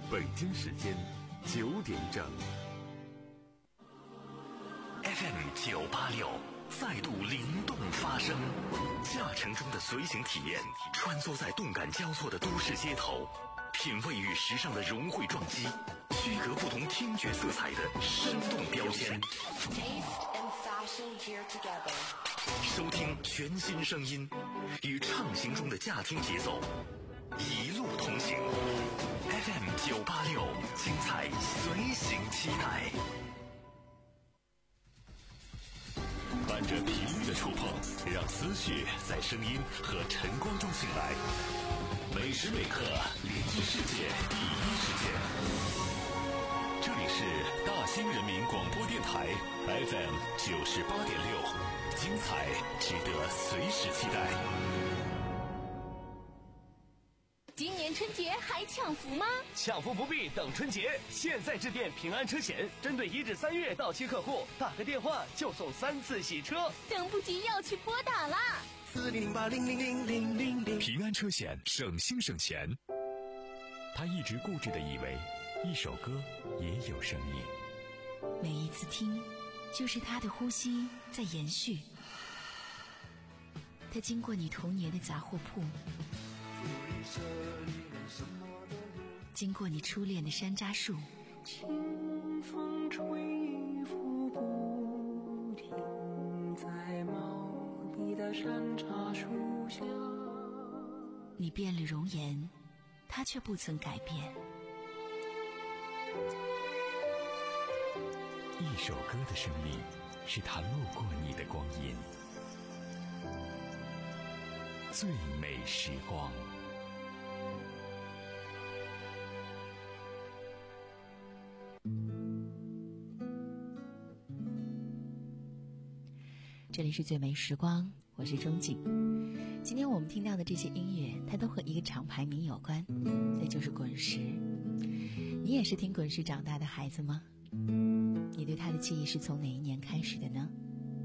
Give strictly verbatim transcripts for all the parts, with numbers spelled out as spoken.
北京时间九点整。 F M 九八六再度灵动发声，驾乘中的随行体验，穿梭在动感交错的都市街头，品味与时尚的融汇撞击，区隔不同听觉色彩的生动标签。收听全新声音，与畅行中的驾听节奏，一路同行。F M 九八六，精彩随行期待。伴着频率的触碰，让思绪在声音和晨光中醒来。每时每刻连接世界第一时间。这里是大兴人民广播电台 F M 九十八点六，精彩值得随时期待。 今年春节还抢福吗？ 抢福不必等春节，现在致电平安车险，针对一至三月到期客户，打个电话就送三次洗车。 等不及要去拨打啦！ 四零零八零零零零零零。 平安车险，省心省钱。他一直固执地以为，一首歌也有生命。 每一次听，就是他的呼吸在延续。他经过你童年的杂货铺，经过你初恋的山楂树， 清风吹拂不停，在茂密的山茶树下。 你变了容颜，他却不曾改变。 一首歌的生命，是他路过你的光阴。最美时光。 这里是最美时光，我是钟景。今天我们听到的这些音乐，它都和一个厂牌名有关，那就是滚石。你也是听滚石长大的孩子吗？你对它的记忆是从哪一年开始的呢？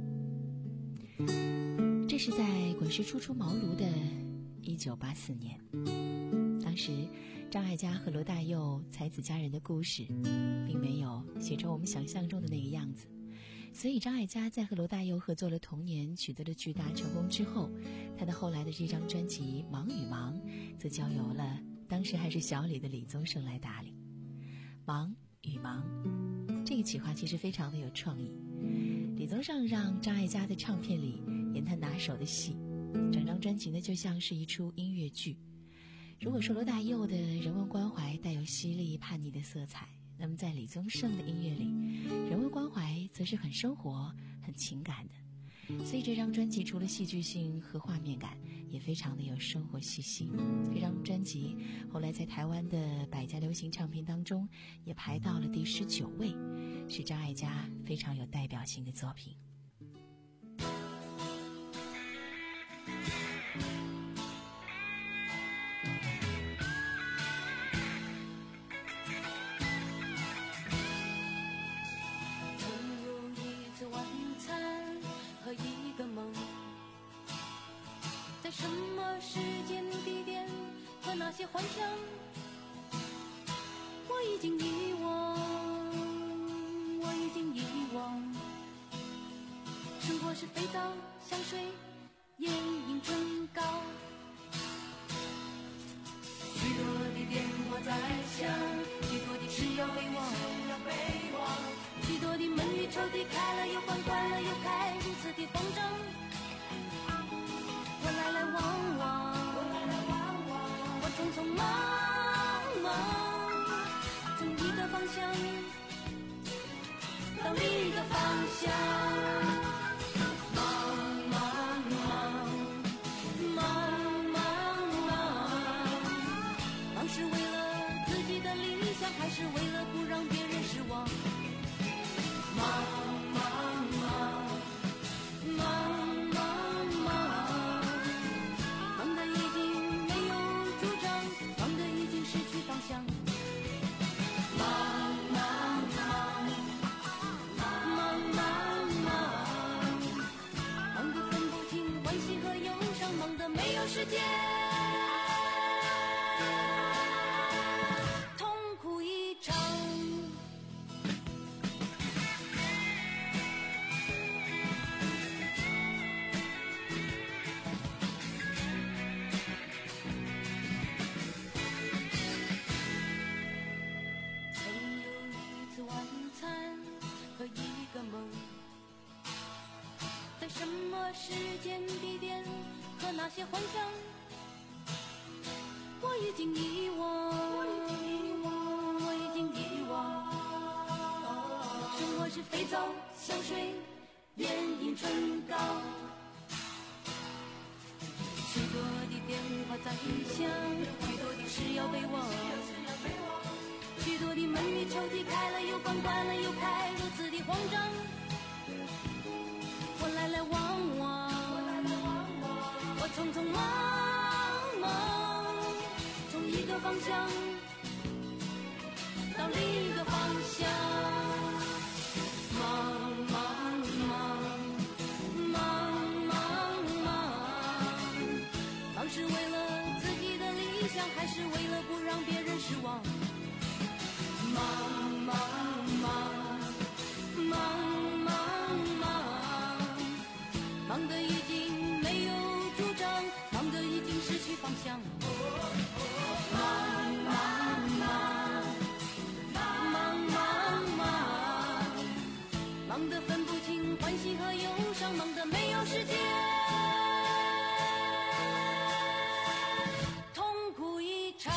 这是在滚石初出茅庐的一九八四年，当时张艾嘉和罗大佑才子佳人的故事并没有写成我们想象中的那个样子，所以张艾嘉在和罗大佑合作了《童年》取得了巨大成功之后，他的后来的这张专辑《忙与忙》则交由了当时还是小李的李宗盛来打理。忙与忙这个企划其实非常的有创意，李宗盛让张艾嘉在唱片里演他拿手的戏，整张专辑呢就像是一出音乐剧。如果说罗大佑的人文关怀带有犀利叛逆的色彩，那么在李宗盛的音乐里，人文关怀则是很生活很情感的。所以这张专辑除了戏剧性和画面感，也非常的有生活气息。这张专辑后来在台湾的百家流行唱片当中也排到了第十九位，是张艾嘉非常有代表性的作品。 一个梦，在什么时间地点和那些幻想，我已经遗忘，我已经遗忘。生活是肥皂、香水、眼影、唇膏，许多的电话在响，许多的事要备忘，许多的门与抽屉开了又关，关了又开，如此的风筝，我来来往往，我匆匆忙忙，从一个方向到另一个方向。忙忙忙忙忙忙，忙是为了自己的理想，还是为了不让别人失望？忙忙忙忙忙忙，忙得已经没有主张，忙得已经失去方向。忙忙忙忙忙忙，忙得分不清欢喜和忧伤，忙得没有时间痛苦那些幻想，我已经遗忘，我已经遗忘，我已经遗忘。生活是肥皂、香水、眼影、唇膏，许多的电话在响，许多的事要被忘，许多的门与抽屉开了又关，关了又开，如此的慌张。我来来往往，我匆匆忙忙，从一个方向到另一个方向，忙忙忙忙忙忙，忙是为了自己的理想，还是为了不让别人失望？忙忙忙忙忙忙，忙得已经没有主张，忙得已经失去方向。忙忙忙忙忙忙，忙得分不清欢喜和忧伤，忙得没有时间痛苦一场。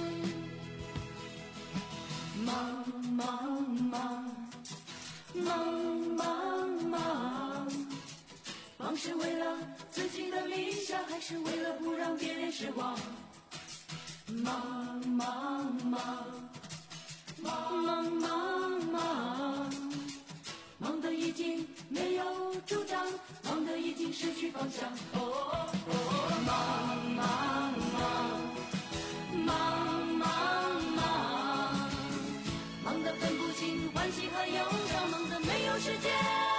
忙忙忙忙忙忙，忙是为了自己的理想，还是为了不让别人失望？忙忙忙忙忙忙忙，忙得已经没有主张，忙得已经失去方向。哦哦，忙忙忙忙忙忙，忙得分不清欢喜和忧伤，忙得没有时间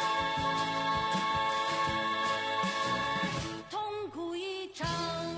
痛苦一场。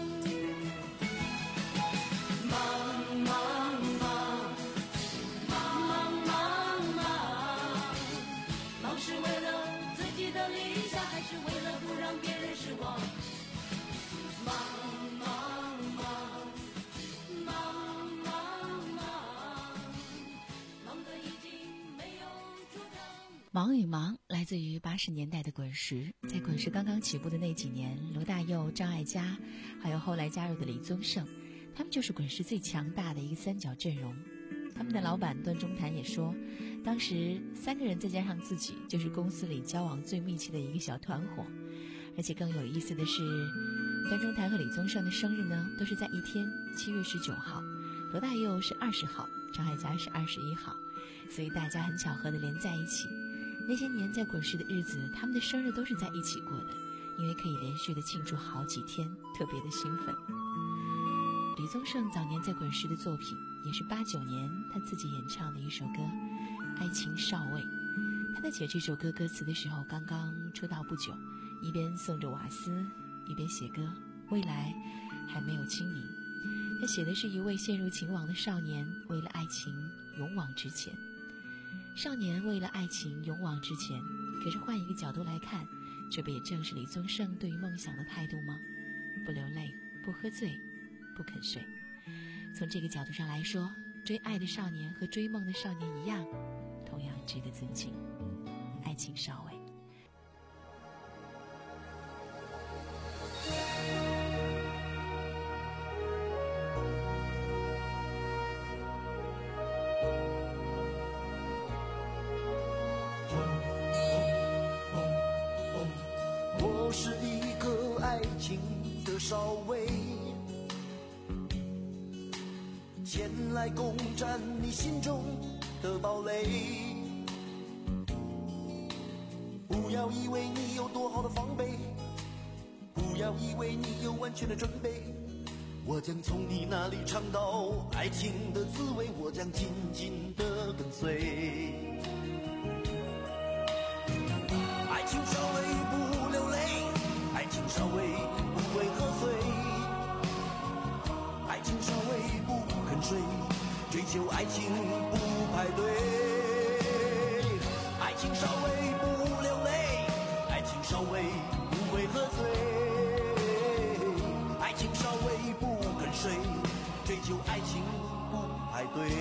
忙忙忙忙忙忙，忙是为了自己的理想，还是为了不让别人失望？忙忙忙忙忙忙，忙得已经没有主张。 忙与忙来自于八十年代的滚石，在滚石刚刚起步的那几年，罗大佑、张艾嘉，还有后来加入的李宗盛，他们就是滚石最强大的一个三角阵容。他们的老板段中谭也说，当时三个人再加上自己，就是公司里交往最密切的一个小团伙。而且更有意思的是，段中谭和李宗盛的生日呢，都是在一天，七月十九号，罗大佑是二十号，张艾嘉是二十一号，所以大家很巧合的连在一起。那些年在滚石的日子，他们的生日都是在一起过的，因为可以连续的庆祝好几天，特别的兴奋。李宗盛早年在滚石的作品也是八九年他自己演唱的一首歌《爱情少尉》。他在写这首歌歌词的时候刚刚出道不久，一边送着瓦斯一边写歌，未来还没有清明。他写的是一位陷入情网的少年为了爱情勇往直前。少年为了爱情勇往直前，可是换一个角度来看，这不也正是李宗盛对于梦想的态度吗？不流泪，不喝醉，不肯睡。从这个角度上来说，追爱的少年和追梦的少年一样，同样值得尊敬。爱情少尉。 我是一个爱情的少尉，前来攻占你心中的堡垒。不要以为你有多好的防备，不要以为你有完全的准备，我将从你那里尝到爱情的滋味，我将紧紧地跟随。爱情少尉不流泪，爱情少尉不会喝醉，爱情少尉不肯睡，追求爱情不排队。爱情少尉不流泪，爱情少尉不会喝醉，爱情少尉不肯睡，追求爱情不排队。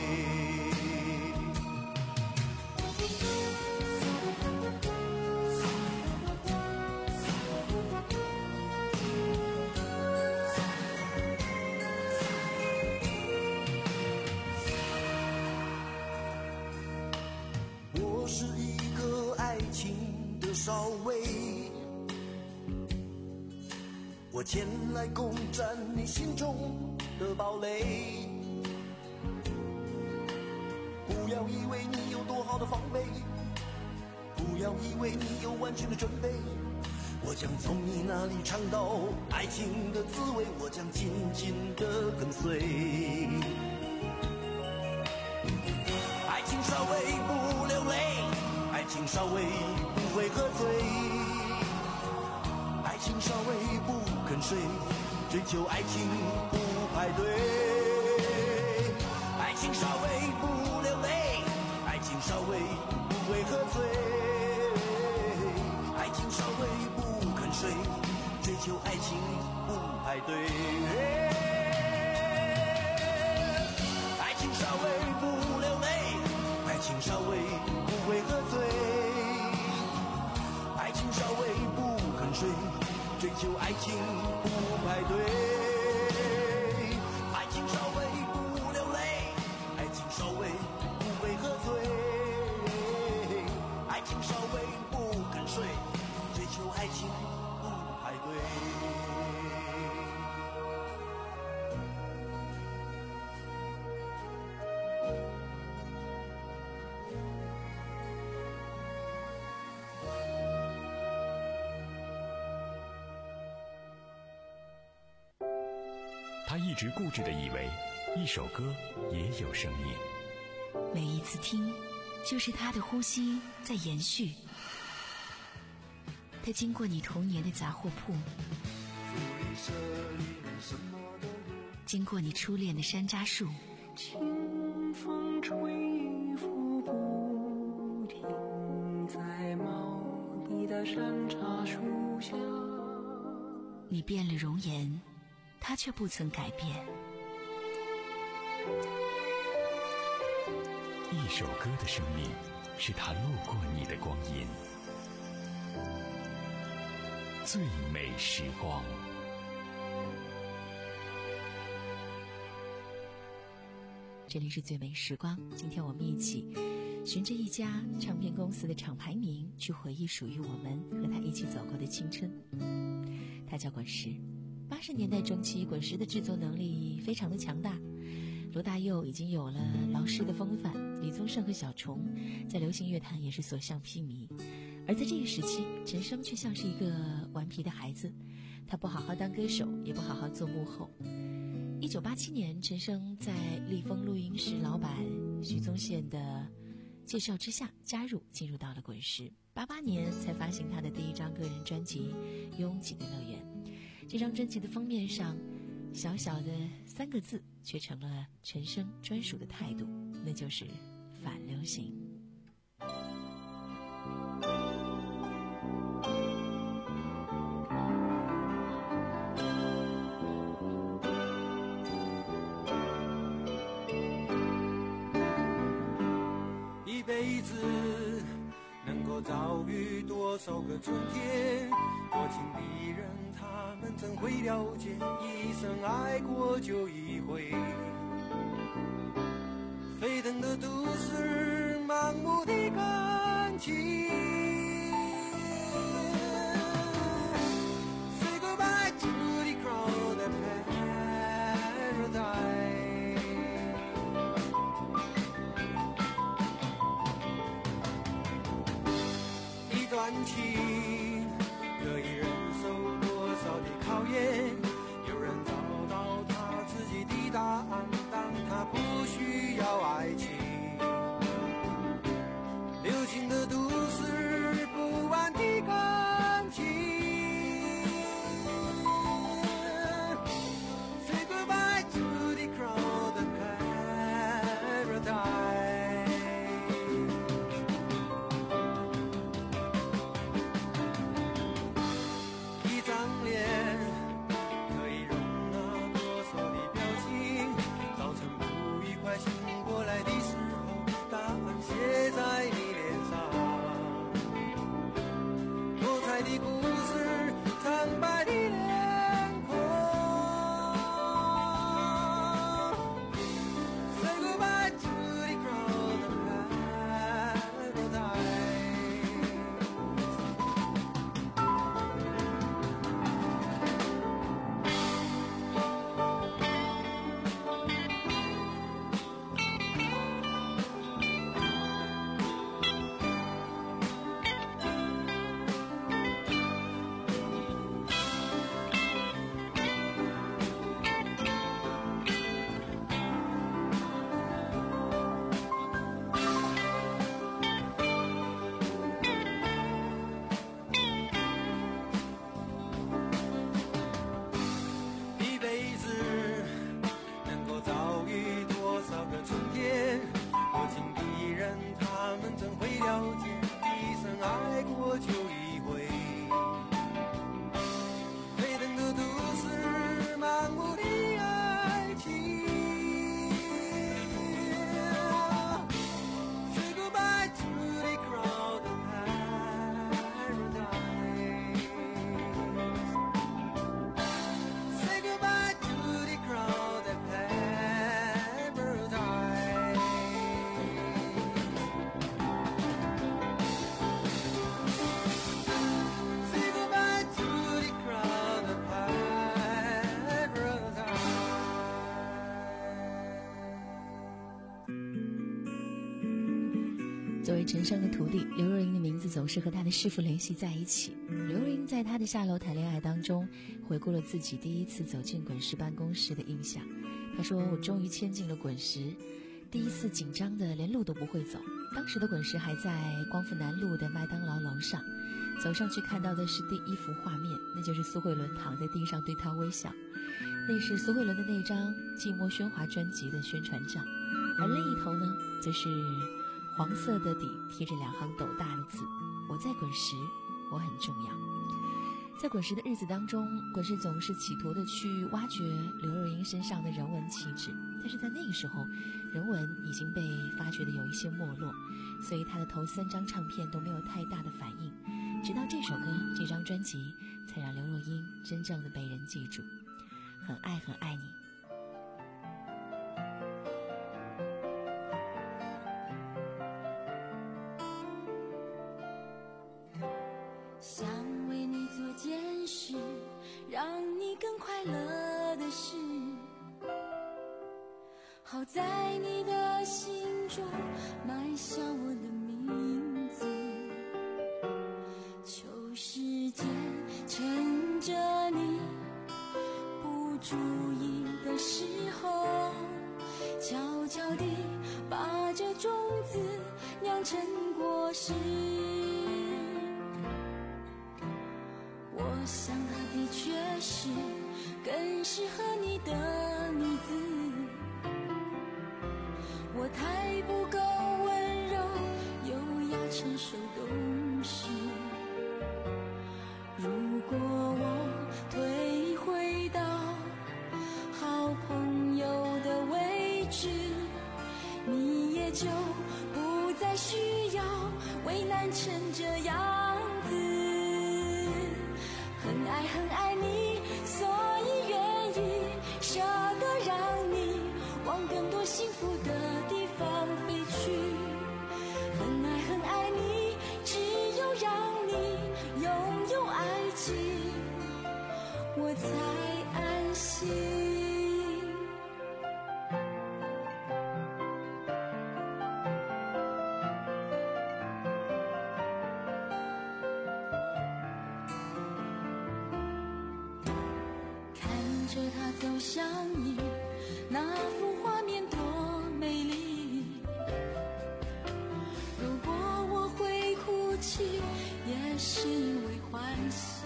少尉，我前来攻占你心中的堡垒。不要以为你有多好的防备，不要以为你有完全的准备，我将从你那里尝到爱情的滋味，我将紧紧地跟随。爱情稍微不流泪，爱情稍微不会喝醉，爱情稍微不肯睡，追求爱情不排队。爱情稍微不流泪，爱情稍微不会喝醉，爱情稍微不肯睡，追求爱情不排队。爱情稍微不流泪，爱情稍微不会喝醉，爱情稍微不肯睡，追求爱情不排队。爱情稍微不流泪，爱情稍微不会喝醉，爱情稍微不肯睡，追求爱情不排队。 他一直固执地以为一首歌也有生命， 每一次听就是他的呼吸在延续。他经过你童年的杂货铺，经过你初恋的山楂树， 清风吹拂不停，在茂密的山茶树下， 你变了容颜，他却不曾改变。 一首歌的生命是他路过你的光阴，最美时光。 这里是最美时光，今天我们一起循着一家唱片公司的厂牌名，去回忆属于我们和他一起走过的青春。他叫滚石。八十年代中期，滚石的制作能力非常的强大，罗大佑已经有了劳师的风范，李宗盛和小虫在流行乐坛也是所向披靡。而在这个时期，陈升却像是一个顽皮的孩子，他不好好当歌手，也不好好做幕后。一九八七年，陈升在立丰录音室老板许宗宪的介绍之下加入，进入到了滚石。八八年才发行他的第一张个人专辑《拥挤的乐园》。这张专辑的封面上小小的三个字却成了陈升专属的态度，那就是反流行。 一辈子能够遭遇多少个春天，多情的人他们怎会了解，一生爱过就一回。沸腾的都市，盲目的感情， Say goodbye to the crowded paradise。 一段情可以忍受多少的考验，有人找到他自己的答案，当他不需要爱情。流行的都市，不完的感情。Say goodbye to the crowded paradise。 一张脸可以容纳多少的表情，早晨不愉快醒过来的时候，答案写在你脸上。多彩的故事，苍白的脸孔。Say goodbye to 作为陈升的徒弟，刘若英的名字总是和他的师父联系在一起。刘若英在他的下楼谈恋爱当中，回顾了自己第一次走进滚石办公室的印象。他说：“我终于迁进了滚石，第一次紧张的连路都不会走。当时的滚石还在光复南路的麦当劳楼上，走上去看到的是第一幅画面，那就是苏慧伦躺在地上对他微笑。那是苏慧伦的那张《寂寞喧哗》专辑的宣传照，而另一头呢，则是黄色的底贴着两行斗大的字：我在滚石，我很重要。在滚石的日子当中，滚石总是企图的去挖掘刘若英身上的人文气质，但是在那个时候，人文已经被发掘的有一些没落，所以他的头三张唱片都没有太大的反应，直到这首歌这张专辑才让刘若英真正的被人记住。很爱很爱你。 想为你做件事，让你更快乐的事，好在你的心中埋下我的名字。求时间趁着你不注意的时候，悄悄地把这种子酿成果实。我想它的确是更适合你的女子，我太不够温柔又要承受懂事。如果我退回到好朋友的位置，你也就不再需要为难成这样子。很爱很爱你，所以愿意舍得让你往更多幸福的地方飞去。很爱很爱你，只有让你拥有爱情，我才安心。他走向你，那幅画面多美丽。如果我会哭泣，也是因为欢喜。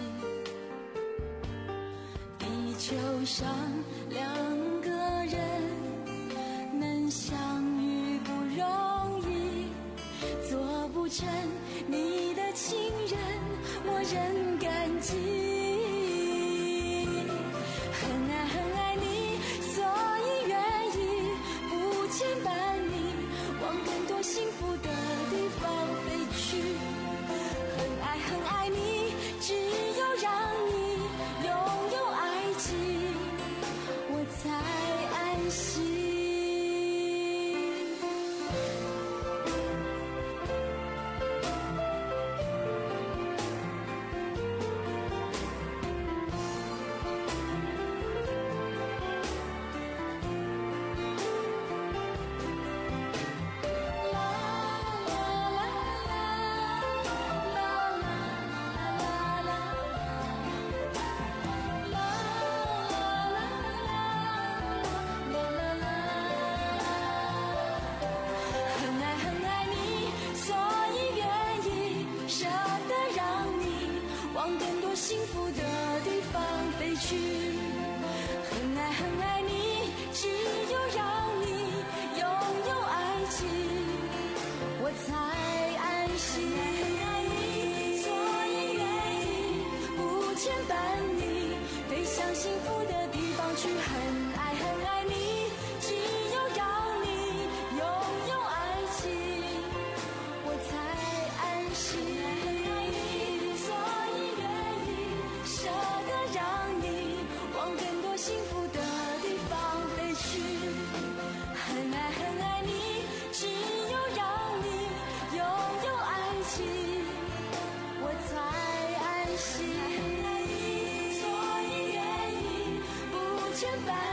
地球上两个人能相遇不容易，做不成你的情人，我仍感激。幸福的地方飞去，很爱很爱你，只有让你拥有爱情，我才安心。幸福的地方飞去，很爱很爱你，只有让你拥有爱情，我才安心。所以愿意不牵绊你，飞向幸福的地方去。很爱很爱你，只有让你拥有爱情，我才安心。舍得让你往更多幸福的地方飞去，很爱很爱你，只有让你拥有爱情，我才安心。所以愿意不牵绊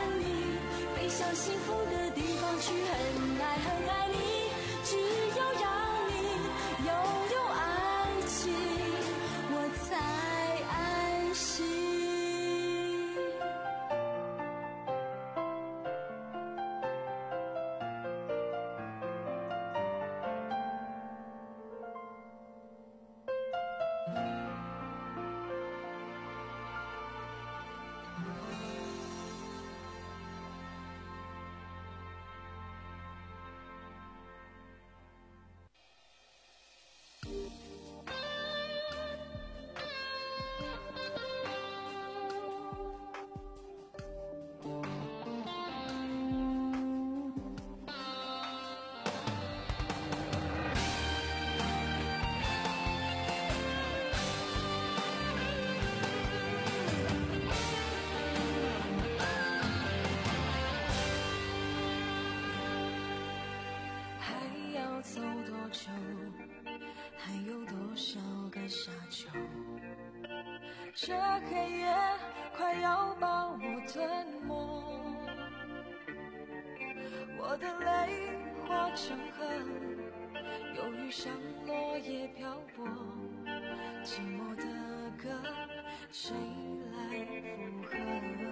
求，还有多少个沙丘？这黑夜快要把我吞没，我的泪化成河，忧郁像落叶漂泊，寂寞的歌谁来附和？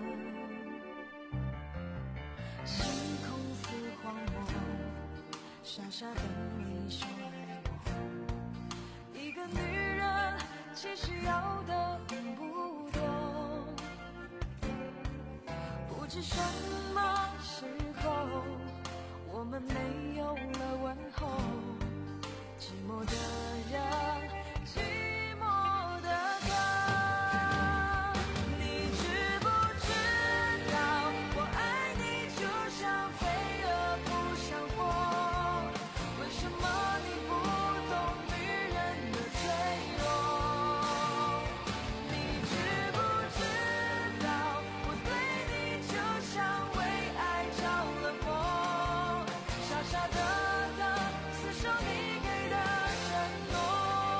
星空似荒漠，傻傻等你说爱我。一个女人其实要的并不多，不知什么时候我们没有了问候，寂寞的人，寂寞的歌。你知不知道我爱你就像飞蛾扑向火，为什么你不懂女人的脆弱？你知不知道我对你就像为爱着了魔，傻傻的等厮守你给的承诺。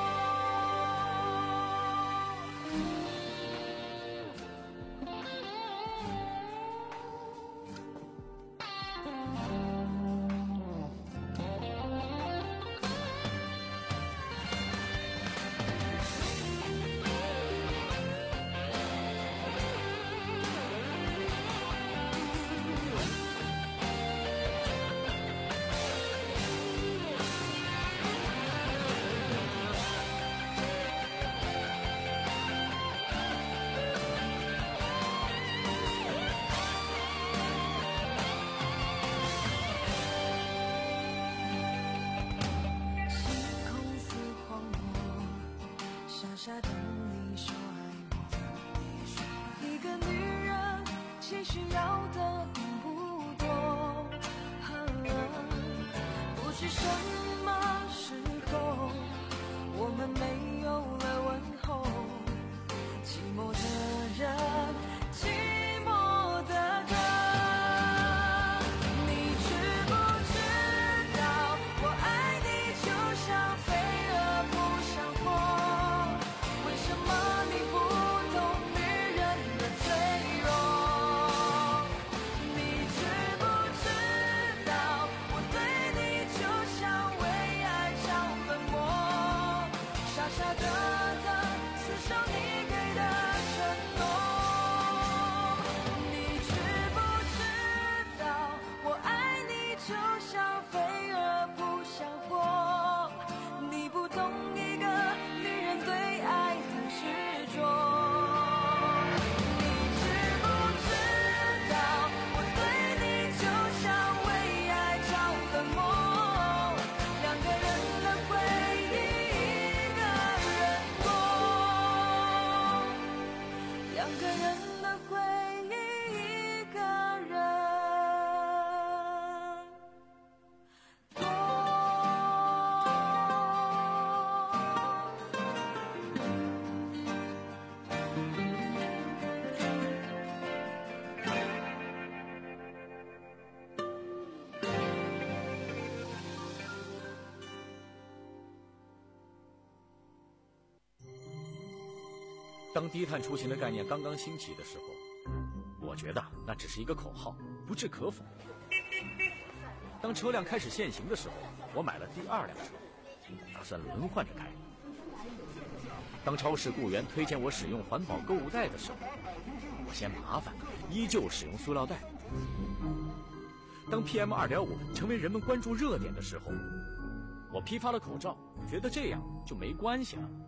星空似荒漠，傻傻等你说爱我。一个女人其实要的并不多，不知什么时候我们没有了问候，寂寞的人，寂寞的歌。你知不知道我爱你就像飞蛾扑向火，为什么你不懂女人的脆弱？你知不知道我对你就像为爱着了魔，傻傻的等厮守你给的承诺。你知不知道我爱你就像飞蛾扑向火，你不懂一个女人对爱的执着。你知不知道我对你就像为爱着了魔，两个人的回忆一个人过，两个人的回忆一个人过。 当低碳出行的概念刚刚兴起的时候，我觉得那只是一个口号，不置可否。当车辆开始限行的时候，我买了第二辆车，打算轮换着开。当超市雇员推荐我使用环保购物袋的时候，我嫌麻烦，依旧使用塑料袋。当 P M 二点五 成为人们关注热点的时候，我批发了口罩，觉得这样就没关系了。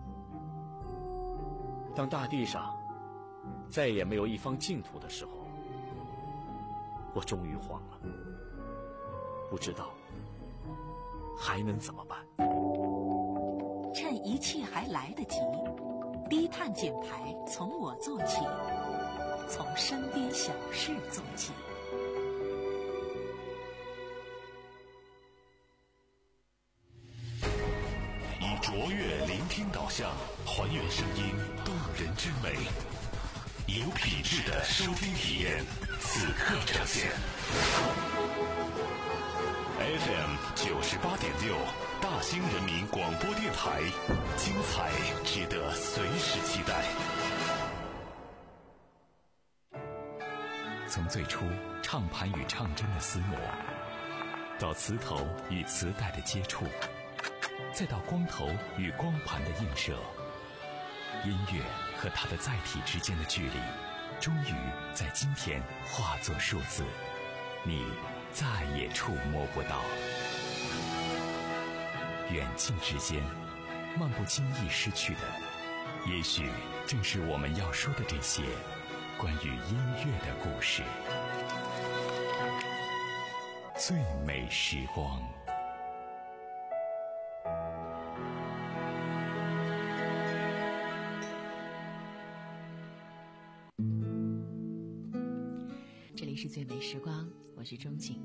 当大地上再也没有一方净土的时候，我终于慌了，不知道还能怎么办。 趁一切还来得及，低碳减排从我做起，从身边小事做起。 以卓越聆听导向，还原声音动人之美，有品质的收听体验，此刻呈现。 F M 九十八点六，大兴人民广播电台，精彩值得随时期待。从最初唱盘与唱针的厮磨，到磁头与磁带的接触，再到光头与光盘的映射，音乐和它的载体之间的距离，终于在今天化作数字，你再也触摸不到。远近之间，漫不经意失去的，也许正是我们要说的这些关于音乐的故事。最美时光。 这里是最美时光，我是钟静。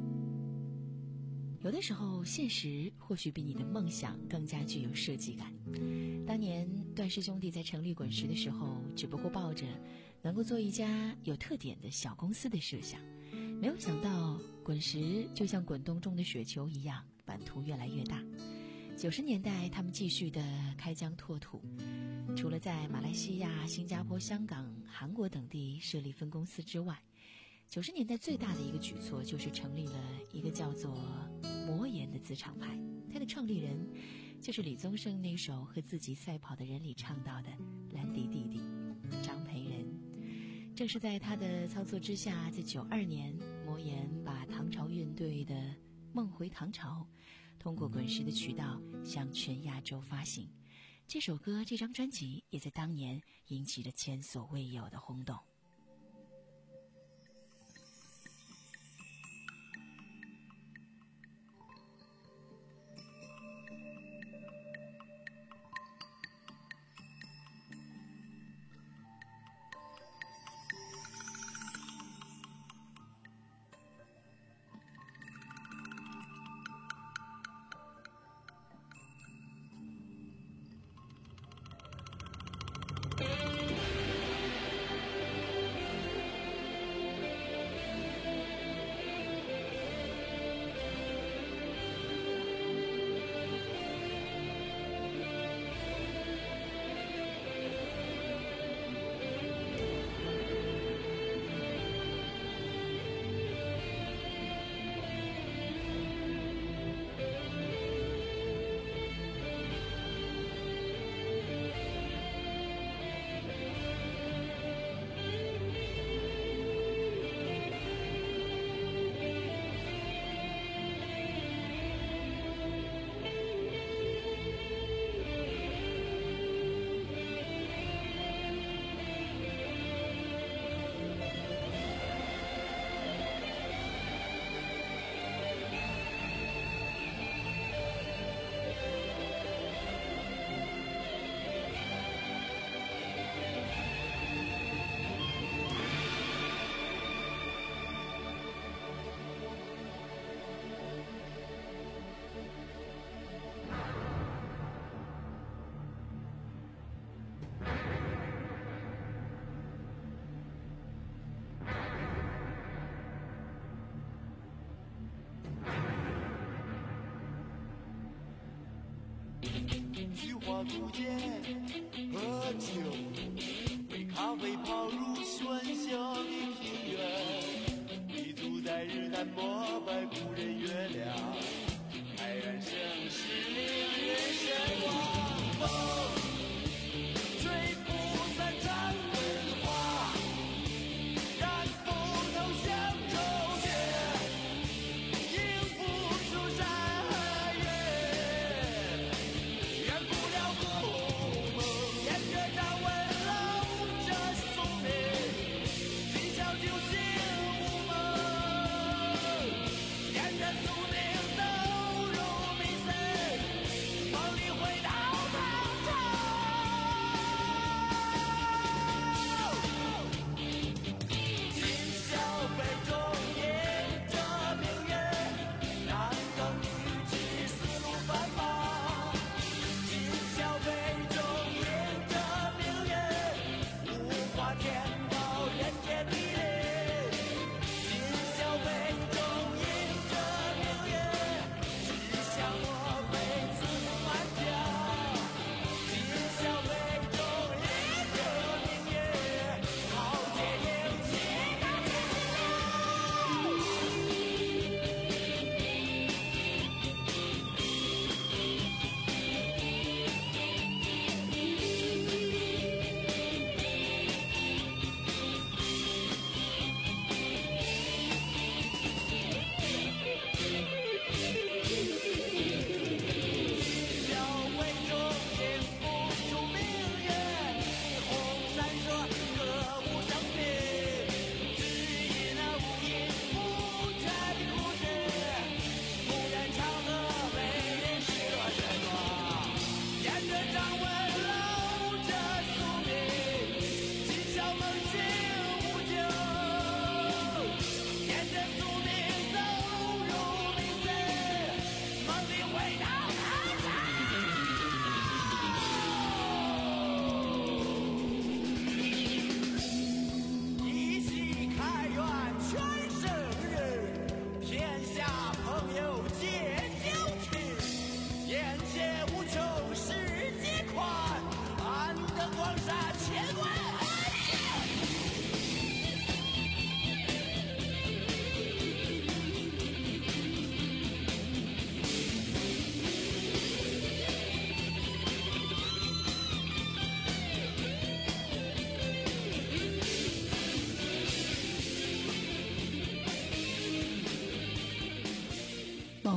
有的时候，现实或许比你的梦想更加具有设计感。当年段氏兄弟在成立滚石的时候，只不过抱着能够做一家有特点的小公司的设想，没有想到滚石就像滚动中的雪球一样，版图越来越大。九十年代，他们继续的开疆拓土，除了在马来西亚、新加坡、香港、韩国等地设立分公司之外，九十年代最大的一个举措就是成立了一个叫做魔岩的子厂牌，它的创立人就是李宗盛那首和自己赛跑的人里唱到的兰迪弟弟张培仁。正是在他的操作之下，在九二年，魔岩把唐朝乐队的《梦回唐朝》通过滚石的渠道向全亚洲发行。这首歌、这张专辑也在当年引起了前所未有的轰动。 菊花古街喝酒，为咖啡泡入喧嚣的庭院，立足在日坛膜拜故人月亮，海岸盛世令人神往。风吹不散长文化，染不透乡愁血，映不出山河月，圆不了故梦，沿着张文老这宿命，今宵酒醒无梦，沿着宿命的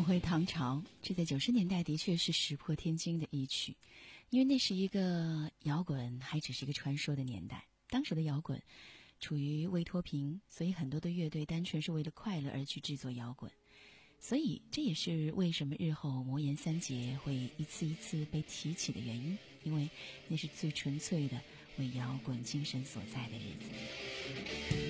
回唐朝，这在九十年代的确是石破天惊的一曲，因为那是一个摇滚还只是一个传说的年代。当时的摇滚处于未脱贫，所以很多的乐队单纯是为了快乐而去制作摇滚，所以这也是为什么日后魔岩三杰会一次一次被提起的原因，因为那是最纯粹的为摇滚精神所在的日子。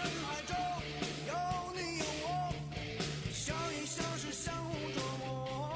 有你有我，相依相识相互折磨。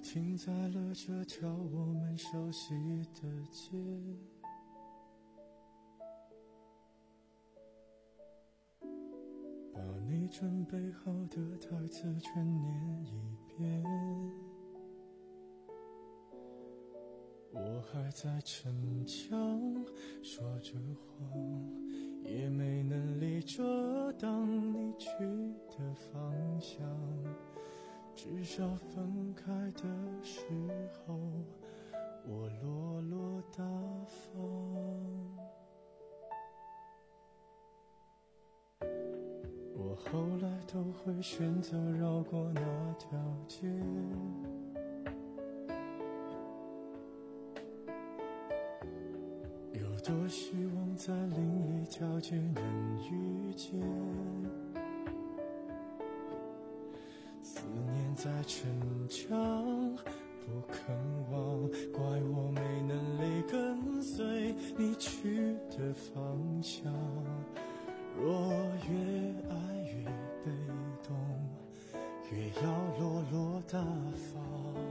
停在了这条我们熟悉的街，把你准备好的台词全念一遍。我还在逞强说着谎，也没能力遮挡你去的方向，至少分开的时候我落落大方。我后来都会选择绕过那条街，有多希望在另一条街能遇见，思念在逞强不肯忘，怪我没能力跟随你去的方向，若越爱越被动，越要落落大方。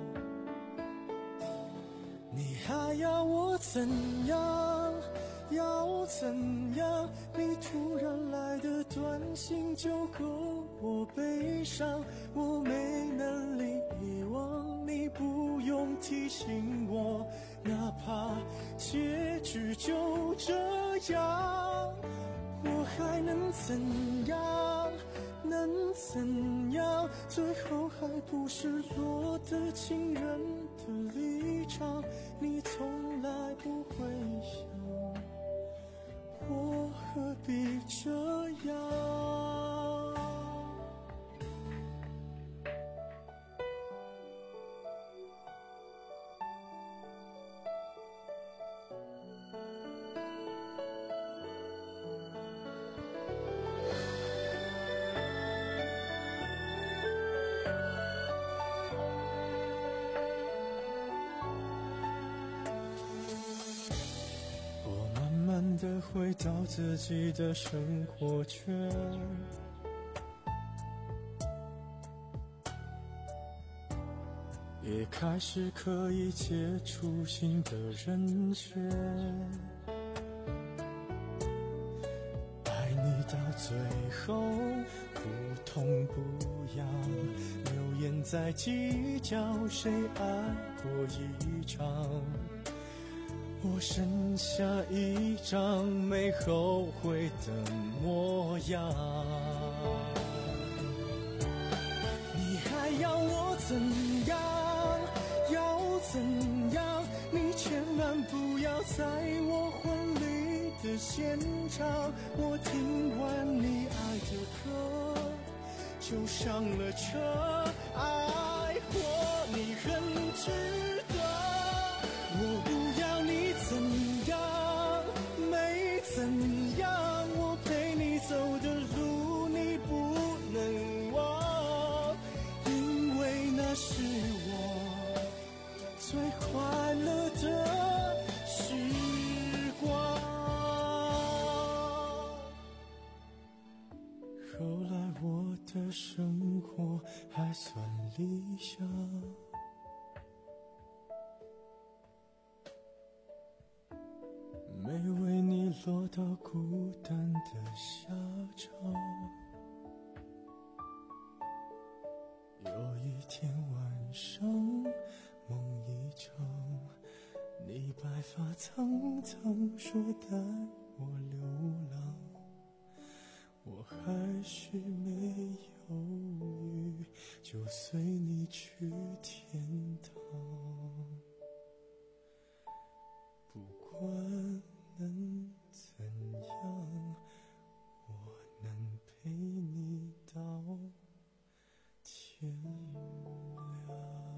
你还要我怎样？要怎样？你突然来的短信就够我悲伤，我没能力遗忘，你不用提醒我，哪怕结局就这样，我还能怎样？能怎样？最后还不是落得情人的立场，你从来不会想，我何必这样？的回到自己的生活圈，也开始可以接触新的人选，爱你到最后不痛不痒，流言在计较谁爱过一场，我剩下一张没后悔的模样。你还要我怎样？要怎样？你千万不要在我婚礼的现场，我听完你爱的歌就上了车，爱过你很值得，我不要你怎样，没怎样，我陪你走的路你不能忘，因为那是我最快乐的时光。后来我的生活还算理想，没为你落到孤单的下场。有一天晚上梦一场，你白发苍苍说带我流浪，我还是没犹豫就随你去天堂，不管能怎样，我能陪你到天亮。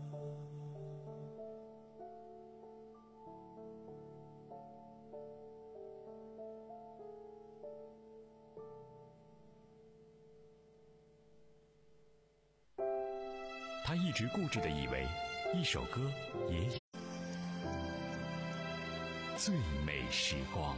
他一直固执地以为一首歌也有最美时光。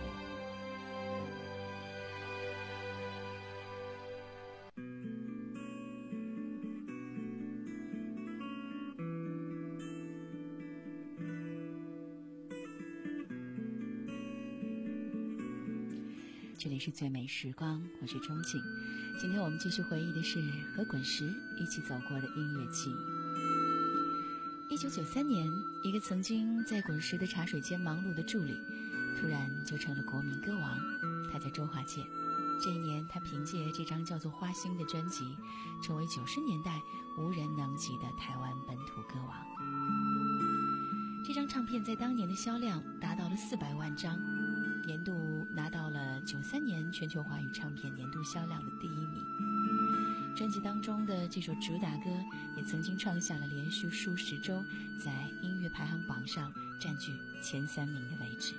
这里是最美时光，我是钟静。今天我们继续回忆的是和滚石一起走过的音乐记忆。一九九三年，一个曾经在滚石的茶水间忙碌的助理，突然就成了国民歌王，他叫周华健。这一年，他凭借这张叫做《花心》的专辑，成为九十年代无人能及的台湾本土歌王。这张唱片在当年的销量达到了四百万张，年度拿到了九三年全球华语唱片年度销量的第一名。专辑当中的这首主打歌也曾经创下了连续数十周在音乐排行榜上占据前三名的位置。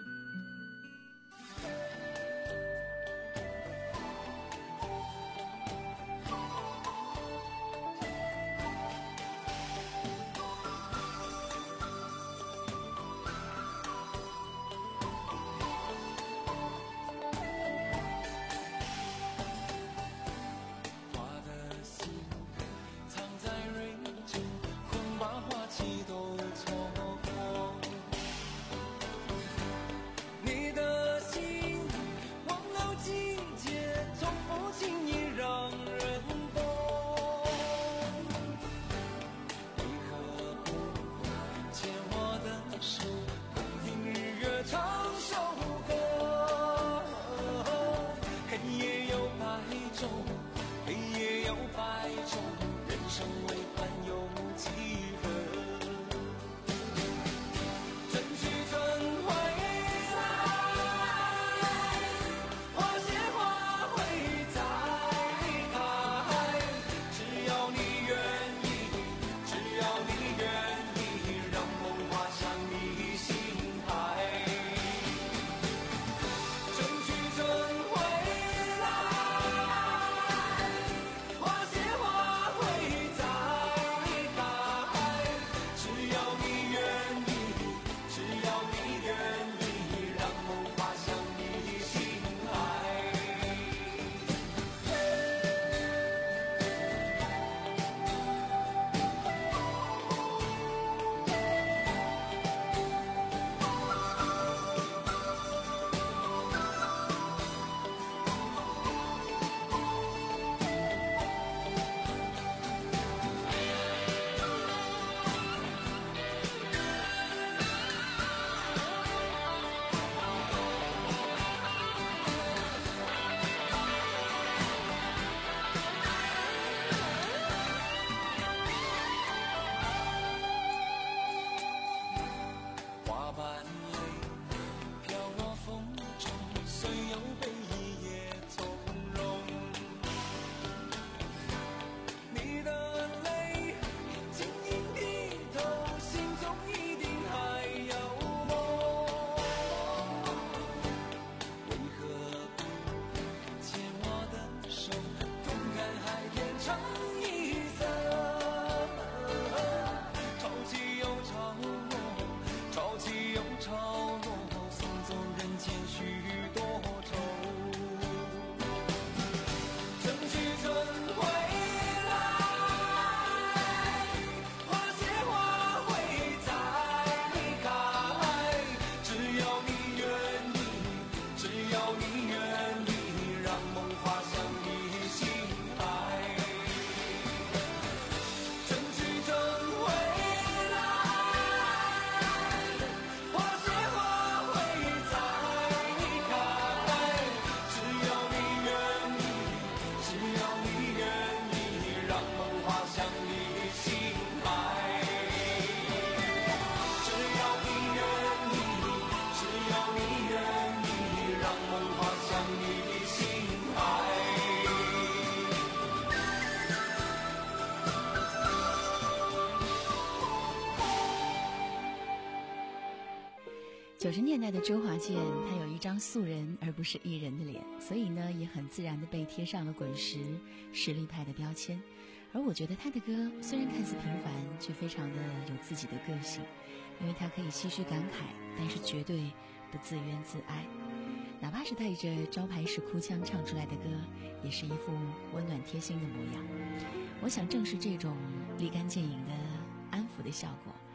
九十年代的周华健，他有一张素人而不是艺人的脸，所以呢，也很自然地被贴上了滚石实力派的标签。而我觉得他的歌虽然看似平凡，却非常的有自己的个性，因为他可以唏嘘感慨，但是绝对不自怨自艾。哪怕是带着招牌式哭腔唱出来的歌，也是一副温暖贴心的模样。我想正是这种立竿见影的安抚的效果，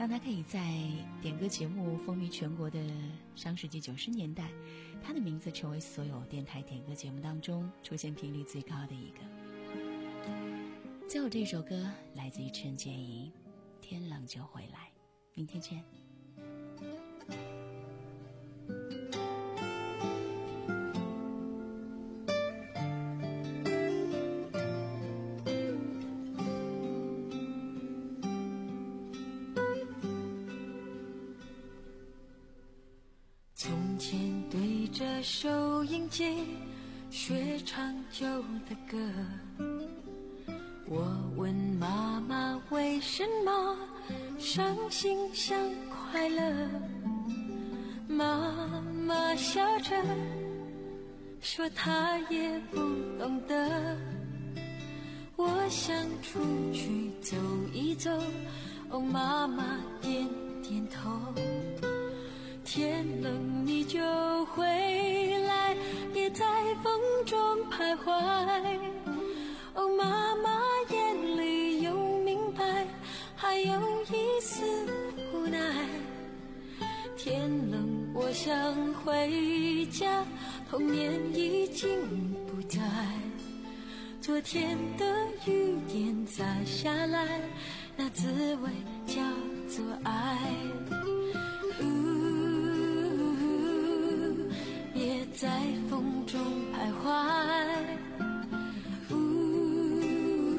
让他可以在点歌节目风靡全国的上世纪九十年代，他的名字成为所有电台点歌节目当中出现频率最高的一个。最后这首歌来自于陈洁仪，天冷就回来，明天见。 从前对着收音机学唱旧的歌，我问妈妈为什么伤心像快乐，妈妈笑着说她也不懂得。我想出去走一走，哦，妈妈点点头。天冷你就回来，别在风中徘徊。哦，妈妈眼里有明白，还有一丝无奈。天冷我想回家，童年已经不在。昨天的雨点洒下来，那滋味叫做爱。别在风中徘徊，呜，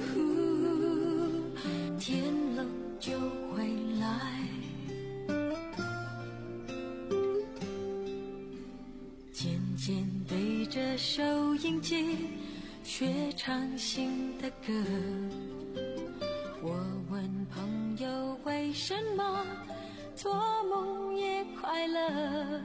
天冷就回来。渐渐对着收音机学唱新的歌，我问朋友为什么做梦也快乐。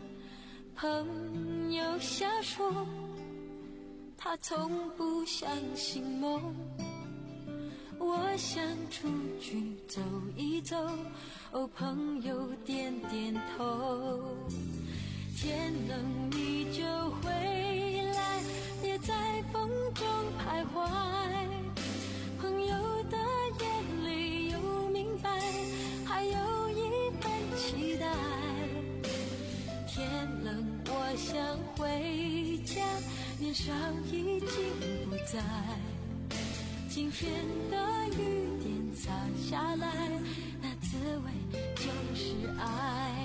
朋友笑说他从不相信梦，我想出去走一走，哦，朋友点点头。天冷你就回来，别在风中徘徊。朋友的眼里有明白，还有一份期待。天冷我想回家，年少已经不在。今天的雨点洒下来，那滋味就是爱。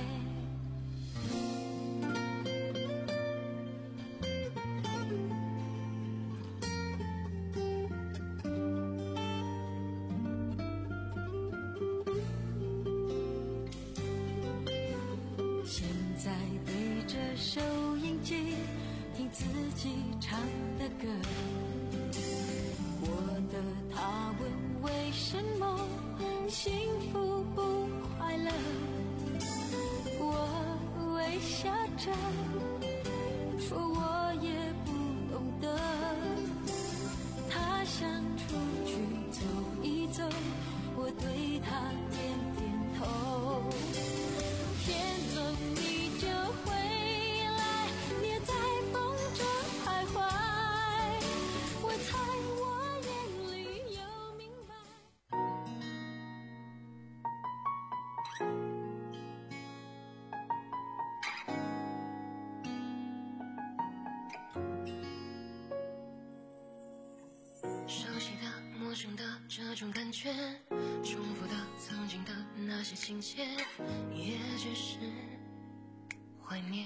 现在对着收音机听自己唱的歌，我的他问为什么幸福不快乐，我微笑着说我也不懂得。他想出去走一走，我对他点点头。天冷你就回来，别在风中徘徊。我猜我眼里有明白。 熟悉的、陌生的这种感觉，重复的、曾经的那些情节，也只是怀念。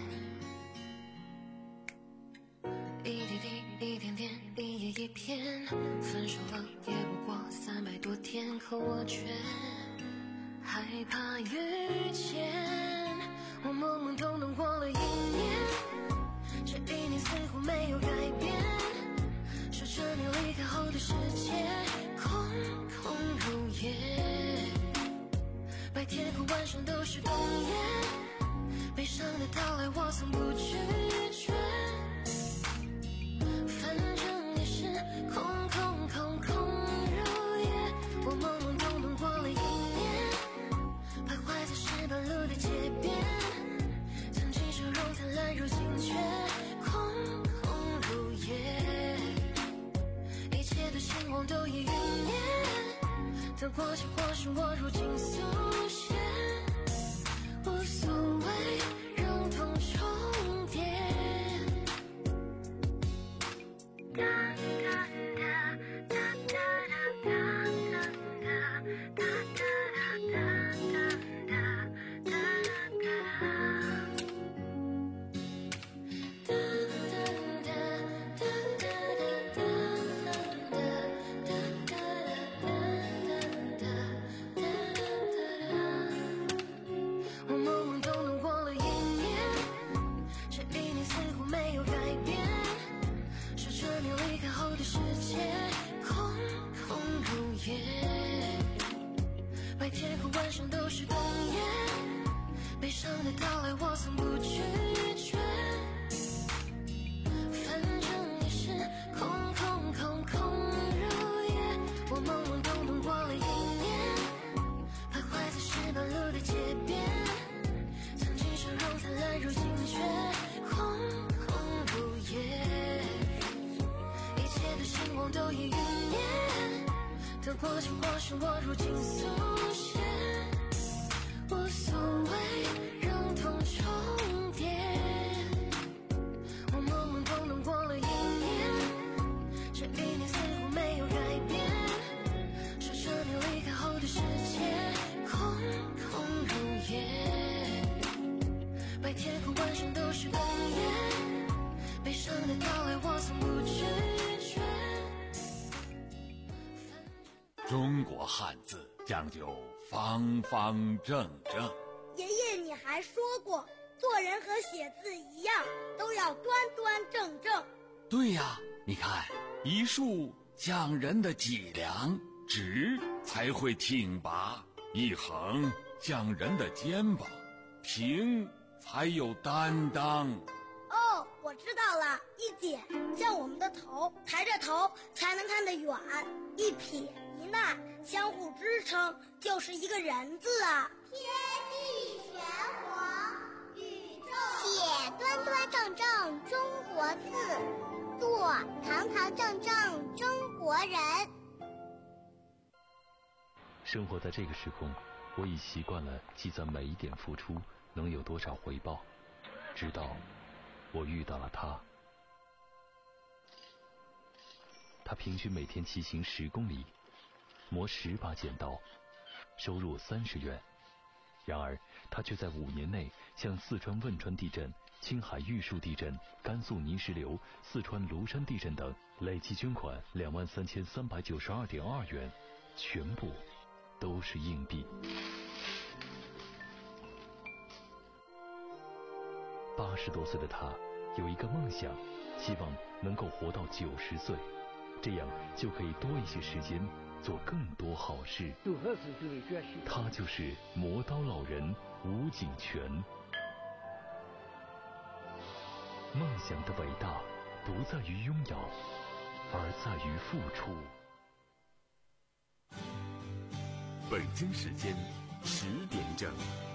一滴滴，一点点，一页一篇，分手了也不过三百多天，可我却害怕遇见。我懵懵懂懂过了一年，这一年似乎没有改变。说着你离开后的世界空空如也，白天和晚上都是冬夜，悲伤的到来我从不拒绝，反正也是空空空空如也。我懵懵懂懂过了一年，徘徊在石板路的街边，曾经笑容灿烂，如今却空空如也，一切的星光都已云烟，得过且过是我如今所宛如惊觉，空空如也，一切的星光都已陨灭，得过且过是我如今速写，无所谓让痛重叠，我懵懵懂懂过了一年，这一年似乎没有改变，说着你离开后的世界空空如也，白天和晚上都是哽咽，悲伤的到来我从不拒绝。 中国汉字讲究方方正正。 爷爷，你还说过，做人和写字一样，都要端端正正。 对呀，你看，一竖讲人的脊梁，直才会挺拔；一横讲人的肩膀，平才有担当。 哦，我知道了，一点像我们的头，抬着头才能看得远；一撇一捺相互支撑，就是一个人字啊。 天地玄黄，宇宙写端端正正中国字，做堂堂正正中国人。 生活在这个时空，我已习惯了计算每一点付出能有多少回报，直到我遇到了他。他平均每天骑行十公里，磨十把剪刀，收入三十元。然而他却在五年内向四川汶川地震、青海玉树地震、甘肃泥石流、四川庐山地震等累计捐款两万三千三百九十二点二元，全部都是硬币。八十多岁的他有一个梦想，希望能够活到九十岁，这样就可以多一些时间做更多好事。他就是磨刀老人吴景全。梦想的伟大不在于拥有，而在于付出。 北京时间十点整。